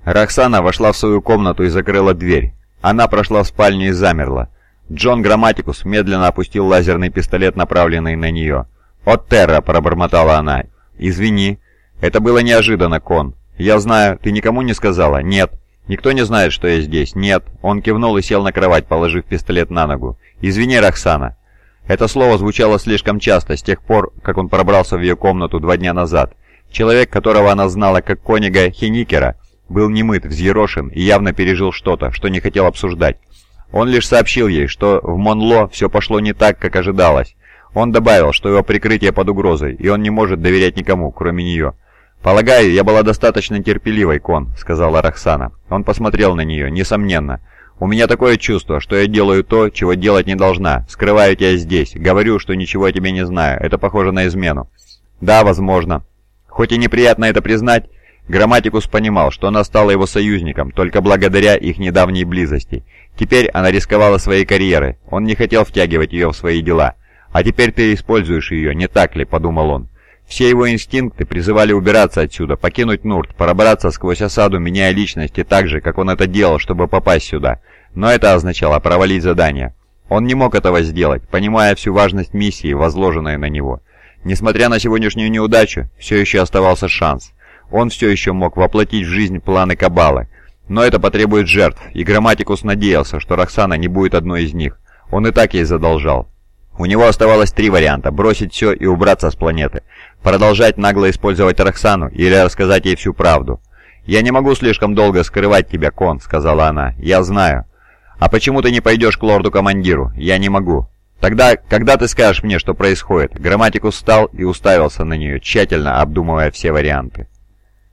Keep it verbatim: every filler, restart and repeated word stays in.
Роксана вошла в свою комнату и закрыла дверь. Она прошла в спальню и замерла. Джон Грамматикус медленно опустил лазерный пистолет, направленный на нее. «От терра!» – пробормотала она. «Извини. Это было неожиданно, Кон. Я знаю, ты никому не сказала?» «Нет». «Никто не знает, что я здесь?» «Нет». Он кивнул и сел на кровать, положив пистолет на ногу. «Извини, Роксана». Это слово звучало слишком часто с тех пор, как он пробрался в ее комнату два дня назад. Человек, которого она знала как Конига Хеникера, был немыт, взъерошен и явно пережил что-то, что не хотел обсуждать. Он лишь сообщил ей, что в Монло все пошло не так, как ожидалось. Он добавил, что его прикрытие под угрозой, и он не может доверять никому, кроме нее. «Полагаю, я была достаточно терпеливой, Кон», — сказала Роксана. Он посмотрел на нее, несомненно. «У меня такое чувство, что я делаю то, чего делать не должна. Скрываю тебя здесь. Говорю, что ничего о тебе не знаю. Это похоже на измену». «Да, возможно». Хоть и неприятно это признать, Грамматикус понимал, что она стала его союзником только благодаря их недавней близости. Теперь она рисковала своей карьерой. Он не хотел втягивать ее в свои дела. «А теперь ты используешь ее, не так ли?» – подумал он. Все его инстинкты призывали убираться отсюда, покинуть Нурт, пробраться сквозь осаду, меняя личности так же, как он это делал, чтобы попасть сюда. Но это означало провалить задание. Он не мог этого сделать, понимая всю важность миссии, возложенной на него. Несмотря на сегодняшнюю неудачу, все еще оставался шанс. Он все еще мог воплотить в жизнь планы Кабалы. Но это потребует жертв, и Грамматикус надеялся, что Роксана не будет одной из них. Он и так ей задолжал. У него оставалось три варианта – бросить все и убраться с планеты, продолжать нагло использовать Роксану или рассказать ей всю правду. «Я не могу слишком долго скрывать тебя, Кон», – сказала она. «Я знаю». «А почему ты не пойдешь к лорду-командиру?» «Я не могу». «Тогда, когда ты скажешь мне, что происходит?» Грамматикус встал и уставился на нее, тщательно обдумывая все варианты.